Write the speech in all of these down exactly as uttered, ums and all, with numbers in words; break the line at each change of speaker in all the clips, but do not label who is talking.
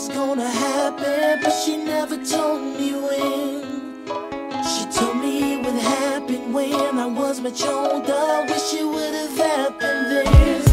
was gonna happen, but she never told me when. She told me it would happen when I was much older. Wish it would have happened then.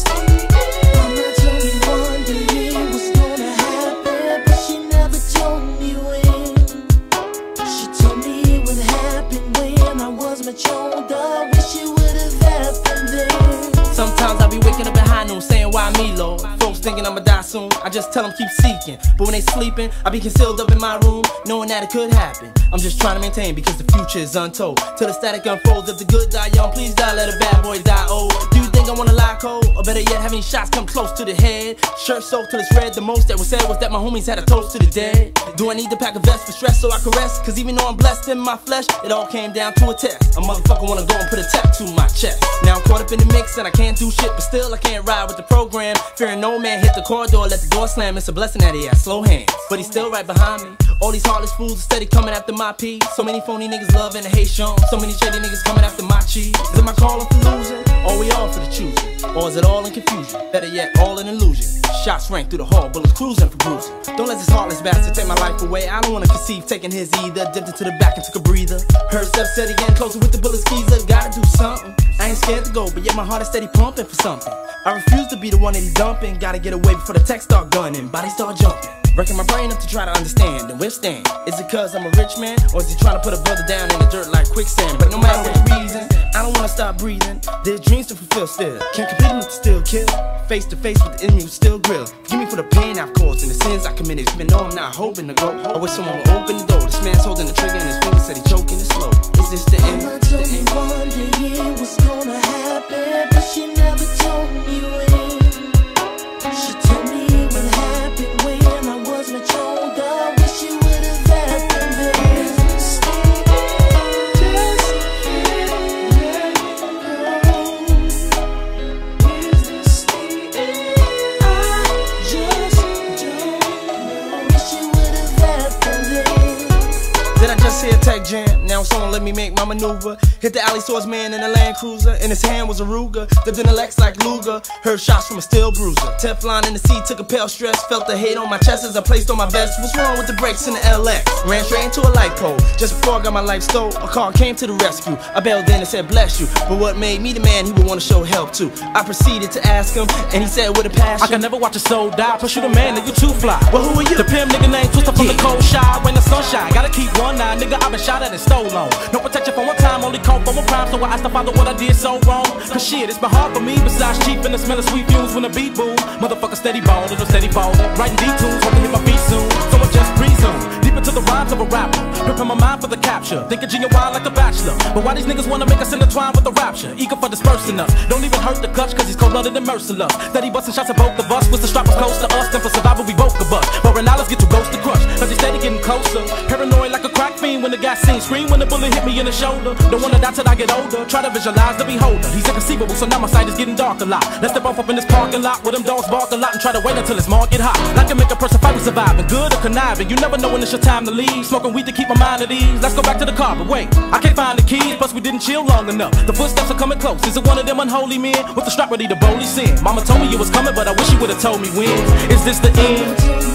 Mama told me one day it was gonna happen, but she never told me when. She told me it would happen when I was much older. Wish it would have happened then.
Sometimes I be waking up behind them saying why me, Lord. Folks thinking I'ma die soon, I just tell them keep seeking. But when they sleeping, I be concealed up in my room, knowing that it could happen. I'm just trying to maintain because the future is untold. Till the static unfolds, if the good die young, please die, let a bad boy die old. Do you think I wanna lie cold? Or better yet, having shots come close to the head? Shirt soaked till it's red, the most that was said was that my homies had a toast to the dead. Do I need to pack a vest for stress so I can rest? Cause even though I'm blessed in my flesh, it all came down to a test. A motherfucker wanna go and put a tattoo on my chest. Now I'm caught up in the mix and I can't do shit, but still I can't ride with the program. Fearing no man hit the corridor, let the door slam. It's a blessing that he has slow hands, but he's still right behind me. All these heartless fools are steady coming after my pee. So many phony niggas loving and hate shown. So many shady niggas coming after my cheese. Is it my calling for losing? Or we all for the choosing? Or is it all in confusion? Better yet, all in illusion. Shots rang through the hall, bullets cruising for bruising. Don't let this heartless bastard take my life away. I don't wanna conceive taking his either. Dipped into the back and took a breather. Heard steps steady getting closer with the bullet skeezer. Gotta do something. I ain't scared to go, but yet my heart is steady pumping for something. I refuse to be the one that he dumping. Gotta get away before the tech start gunning, body start jumping. Wrecking my brain up to try to understand and withstand. Is it cause I'm a rich man? Or is he trying to put a brother down in the dirt like quicksand? But no matter what the reason, I don't wanna stop breathing. There's dreams to fulfill still. Can't complete them to still kill. Face to face with the enemy who still grill. Forgive me for the pain I've caused and the sins I committed. Even though I'm not hoping to go, I wish someone would open the door. This man's holding the trigger and his finger said he choking it slow. Is this the end?
Mama told me one day it was gonna happen, but she never told me when. She told me it would happen when I was much older. Wish it would have happened then. Just let it go. Is this the end? I just don't know. Wish it would have happened then.
Did I just hear a tech jam? Now someone let me make my maneuver. Hit the alley swordsman in a Land Cruiser. In his hand was a Ruger. Dipped in a Lex like Luger. Heard shots from a steel bruiser. Teflon in the seat, took a pale stress. Felt the hate on my chest as I placed on my vest. What's wrong with the brakes in the L X? Ran straight into a light pole. Just before I got my life stole, a car came to the rescue. I bailed in and said bless you. But what made me the man he would want to show help to? I proceeded to ask him, and he said with a passion,
I can never watch a soul die. Plus you the man, nigga, you too fly.
Well, who are you?
The pimp nigga named Twister from yeah. the cold shy. When the sun shine, gotta keep one eye. Nigga, I been shot at and stole on. No protection for one time, only call for one crime. So I asked the father what I did so wrong. Cause shit, it's been hard for me. Besides cheap and the smell of sweet fumes when the beat boom. Motherfucker steady ballin', no steady ballin'. Writing D-tunes, hoping to hit my feet soon. So I just presume deep into the rhymes of a rapper. Ripping my mind for the capture. Thinking genuine like a bachelor. But why these niggas wanna make us intertwine with the rapture? Eager for dispersing us. Don't even hurt the clutch cause he's cold-blooded and merciless. Steady busting shots at both of us. With the strap was close to us. Then for survival we both could bust. But Renales get to ghost the crush. Cause he's steady getting closer. Paranoid like a crack fiend when the gas scene. Scream when the bullet hit me in the shoulder. Don't wanna die till I get older. Try to visualize the beholder. He's inconceivable, so now my sight is getting dark a lot. Let's step off up in this parking lot where them dogs bark a lot and try to wait until it's market hot. That can make a person fight with surviving, good or conniving. You never know when it's your time to leave. Smoking weed to keep my mind at ease. Let's go back to the car, but wait, I can't find the keys. Plus we didn't chill long enough. The footsteps are coming close. Is it one of them unholy men with the strap ready to boldly sin? Mama told me you was coming, but I wish you would've told me when. Is this the end?